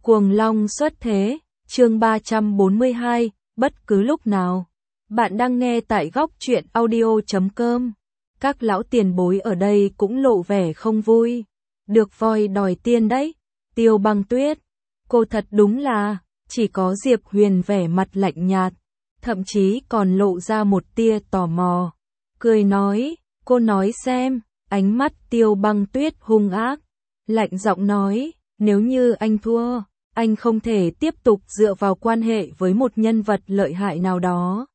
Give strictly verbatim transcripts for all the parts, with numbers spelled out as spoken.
Cuồng Long xuất thế, chương ba trăm bốn mươi hai, bất cứ lúc nào. Bạn đang nghe tại góc truyện audio chấm com. Các lão tiền bối ở đây cũng lộ vẻ không vui. Được voi đòi tiên đấy. Tiêu Băng Tuyết, cô thật đúng là, chỉ có Diệp Huyền vẻ mặt lạnh nhạt, thậm chí còn lộ ra một tia tò mò. Cười nói, cô nói xem, ánh mắt Tiêu Băng Tuyết hung ác, lạnh giọng nói, nếu như anh thua, anh không thể tiếp tục dựa vào quan hệ với một nhân vật lợi hại nào đó,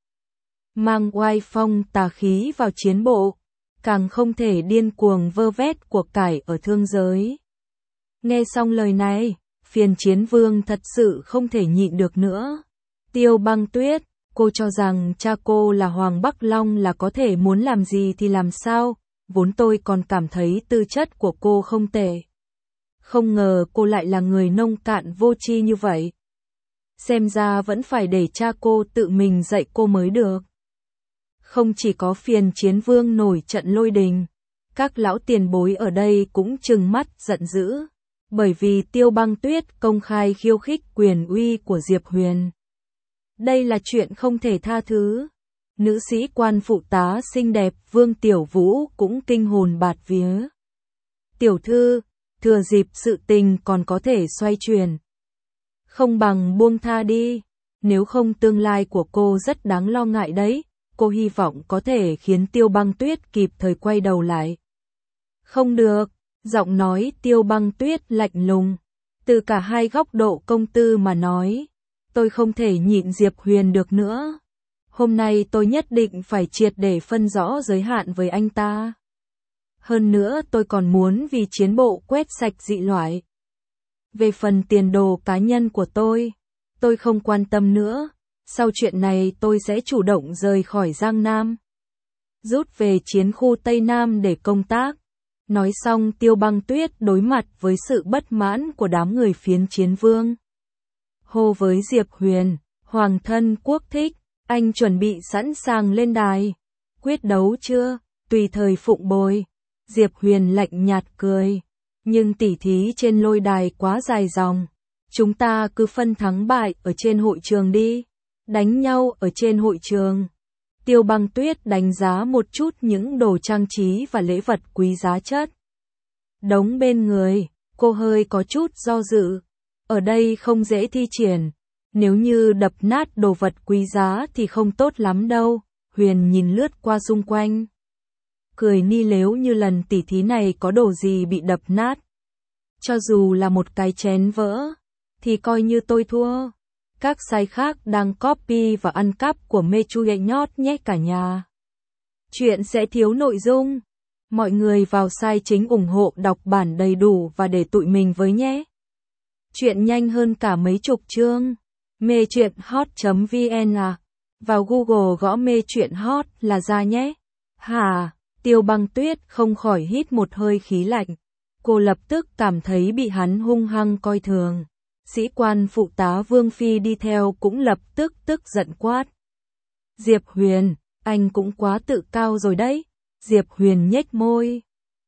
mang oai phong tà khí vào chiến bộ, càng không thể điên cuồng vơ vét của cải ở thương giới. Nghe xong lời này, Phiền Chiến Vương thật sự không thể nhịn được nữa. Tiêu Băng Tuyết, cô cho rằng cha cô là Hoàng Bắc Long là có thể muốn làm gì thì làm sao, vốn tôi còn cảm thấy tư chất của cô không tệ. Không ngờ cô lại là người nông cạn vô tri như vậy. Xem ra vẫn phải để cha cô tự mình dạy cô mới được. Không chỉ có Phiền Chiến Vương nổi trận lôi đình, các lão tiền bối ở đây cũng trừng mắt giận dữ, bởi vì Tiêu Băng Tuyết công khai khiêu khích quyền uy của Diệp Huyền. Đây là chuyện không thể tha thứ. Nữ sĩ quan phụ tá xinh đẹp Vương Tiểu Vũ cũng kinh hồn bạt vía. Tiểu thư, thừa dịp sự tình còn có thể xoay chuyển, không bằng buông tha đi, nếu không tương lai của cô rất đáng lo ngại đấy. Cô hy vọng có thể khiến Tiêu Băng Tuyết kịp thời quay đầu lại. Không được, giọng nói Tiêu Băng Tuyết lạnh lùng, từ cả hai góc độ công tư mà nói, tôi không thể nhịn Diệp Huyền được nữa. Hôm nay tôi nhất định phải triệt để phân rõ giới hạn với anh ta. Hơn nữa tôi còn muốn vì chiến bộ quét sạch dị loại. Về phần tiền đồ cá nhân của tôi, tôi không quan tâm nữa. Sau chuyện này tôi sẽ chủ động rời khỏi Giang Nam, rút về chiến khu Tây Nam để công tác. Nói xong Tiêu Băng Tuyết đối mặt với sự bất mãn của đám người Phiến Chiến Vương. Hô với Diệp Huyền, Hoàng thân quốc thích, anh chuẩn bị sẵn sàng lên đài. Quyết đấu chưa? Tùy thời phụng bồi. Diệp Huyền lạnh nhạt cười. Nhưng tỉ thí trên lôi đài quá dài dòng. Chúng ta cứ phân thắng bại ở trên hội trường đi. Đánh nhau ở trên hội trường. Tiêu Băng Tuyết đánh giá một chút những đồ trang trí và lễ vật quý giá chất đống bên người, cô hơi có chút do dự. Ở đây không dễ thi triển, nếu như đập nát đồ vật quý giá thì không tốt lắm đâu. Huyền nhìn lướt qua xung quanh, cười ni nếu như lần tỉ thí này có đồ gì bị đập nát, cho dù là một cái chén vỡ, thì coi như tôi thua. Các site khác đang copy và ăn cắp của Mechuye nhót nhé cả nhà. Chuyện sẽ thiếu nội dung. Mọi người vào site chính ủng hộ đọc bản đầy đủ và để tụi mình với nhé. Chuyện nhanh hơn cả mấy chục chương. Mechuyenhot chấm vn à. Vào Google gõ Mechuyenhot là ra nhé. Hà, Tiêu Băng Tuyết không khỏi hít một hơi khí lạnh. Cô lập tức cảm thấy bị hắn hung hăng coi thường. Sĩ quan phụ tá Vương Phi đi theo cũng lập tức tức giận quát. Diệp Huyền, anh cũng quá tự cao rồi đấy. Diệp Huyền nhếch môi,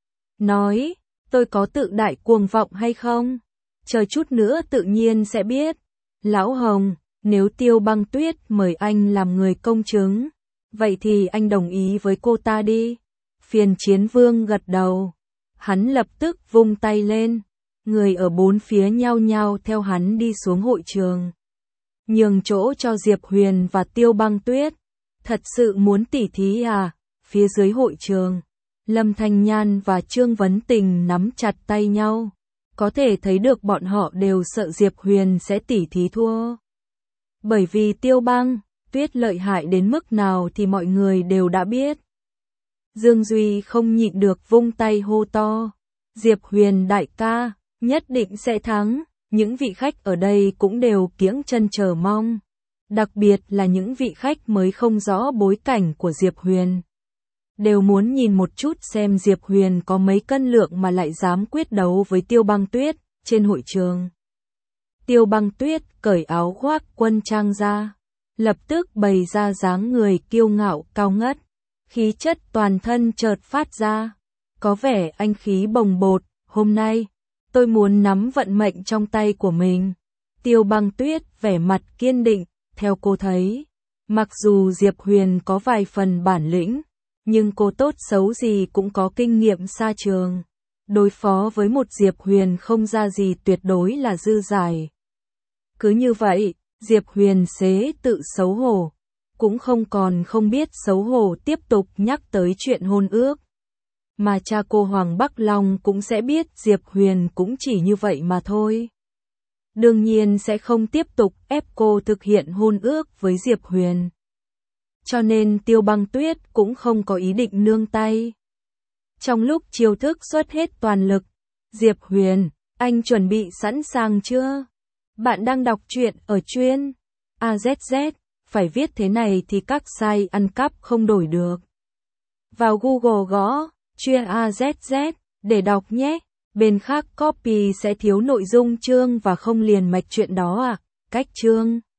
nói, tôi có tự đại cuồng vọng hay không? Chờ chút nữa tự nhiên sẽ biết. Lão Hồng, nếu Tiêu Băng Tuyết mời anh làm người công chứng, vậy thì anh đồng ý với cô ta đi. Phiền Chiến Vương gật đầu. Hắn lập tức vung tay lên. Người ở bốn phía nhao nhao theo hắn đi xuống hội trường, nhường chỗ cho Diệp Huyền và Tiêu Băng Tuyết. Thật sự muốn tỉ thí à? Phía dưới hội trường, Lâm Thanh Nhan và Trương Vấn Tình nắm chặt tay nhau, có thể thấy được bọn họ đều sợ Diệp Huyền sẽ tỉ thí thua. Bởi vì Tiêu Băng Tuyết lợi hại đến mức nào thì mọi người đều đã biết. Dương Duy không nhịn được vung tay hô to, Diệp Huyền đại ca, nhất định sẽ thắng. Những vị khách ở đây cũng đều kiễng chân chờ mong, đặc biệt là những vị khách mới không rõ bối cảnh của Diệp Huyền, đều muốn nhìn một chút xem Diệp Huyền có mấy cân lượng mà lại dám quyết đấu với Tiêu Băng Tuyết. Trên hội trường, Tiêu Băng Tuyết cởi áo khoác quân trang ra, lập tức bày ra dáng người kiêu ngạo cao ngất, khí chất toàn thân chợt phát ra, có vẻ anh khí bồng bột. Hôm nay tôi muốn nắm vận mệnh trong tay của mình. Tiêu Băng Tuyết vẻ mặt kiên định, theo cô thấy, mặc dù Diệp Huyền có vài phần bản lĩnh, nhưng cô tốt xấu gì cũng có kinh nghiệm xa trường. Đối phó với một Diệp Huyền không ra gì tuyệt đối là dư dải. Cứ như vậy, Diệp Huyền sẽ tự xấu hổ, cũng không còn không biết xấu hổ tiếp tục nhắc tới chuyện hôn ước. Mà cha cô Hoàng Bắc Long cũng sẽ biết Diệp Huyền cũng chỉ như vậy mà thôi. Đương nhiên sẽ không tiếp tục ép cô thực hiện hôn ước với Diệp Huyền. Cho nên Tiêu Băng Tuyết cũng không có ý định nương tay. Trong lúc chiêu thức xuất hết toàn lực, Diệp Huyền, anh chuẩn bị sẵn sàng chưa? Bạn đang đọc truyện ở chuyên a zét zét, phải viết thế này thì các site ăn cắp không đổi được. Vào Google gõ chuyên a zét zét để đọc nhé. Bên khác copy sẽ thiếu nội dung chương và không liền mạch chuyện đó à? Cách chương